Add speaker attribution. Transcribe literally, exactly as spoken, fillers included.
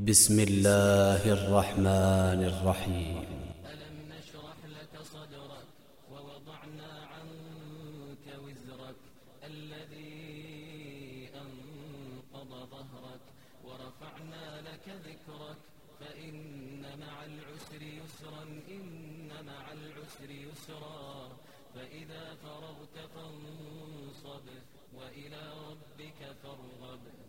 Speaker 1: بسم الله الرحمن الرحيم.
Speaker 2: ألم نشرح لك صدرك ووضعنا عنك وزرك الذي أنقض ظهرك ورفعنا لك ذكرك فإن مع العسر يسرا إن مع العسر يسرا فإذا فرغت فانصب وإلى ربك فارغب.